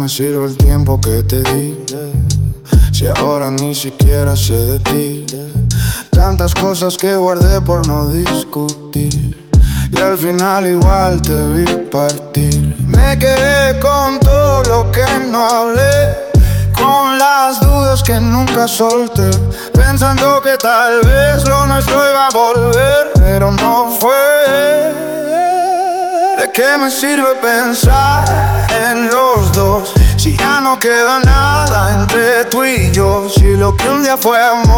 me sirve el tiempo que te di? Si ahora ni siquiera sé de ti. Tantas cosas que guardé por no discutir, y al final igual te vi partir. Me quedé con todo lo que no hablé, con las dudas que nunca solté, pensando que tal vez lo nuestro iba a volver, pero no fue. ¿De qué me sirve pensar en los dos si ya no queda nada entre tú y yo? Si lo que un día fue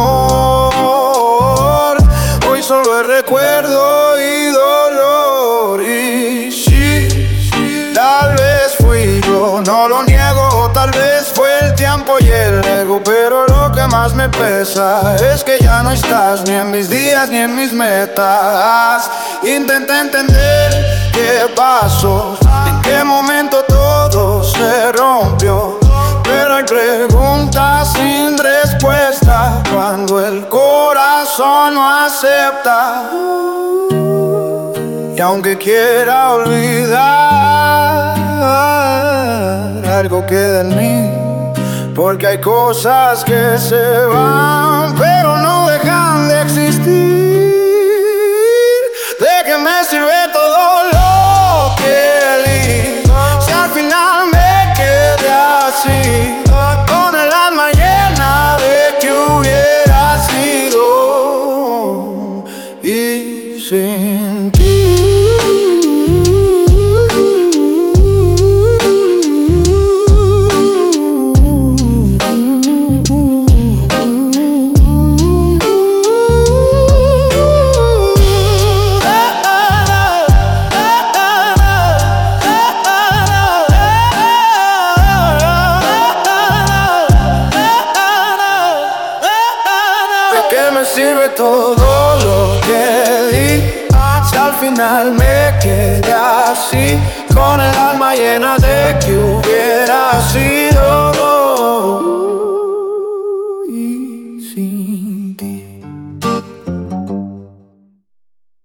amor, hoy solo es recuerdo y dolor. Y sí, tal vez fui yo, no lo niego. Tal vez fue el tiempo y el ego, pero lo que más me pesa es que ya no estás ni en mis días ni en mis metas. Intenté entender qué pasó, en qué momento todo se rompió, pero hay preguntas sin respuesta cuando el corazón no acepta. Y aunque quiera olvidar, algo queda en mí, porque hay cosas que se van pero no dejan de existir. ¿De qué me sirve todo lo que di si al final me quedé así, con el alma llena de que hubiera sido y sin ti? ¿Qué me sirve todo lo que di si al final me quedé así, con el alma llena de que hubiera sido?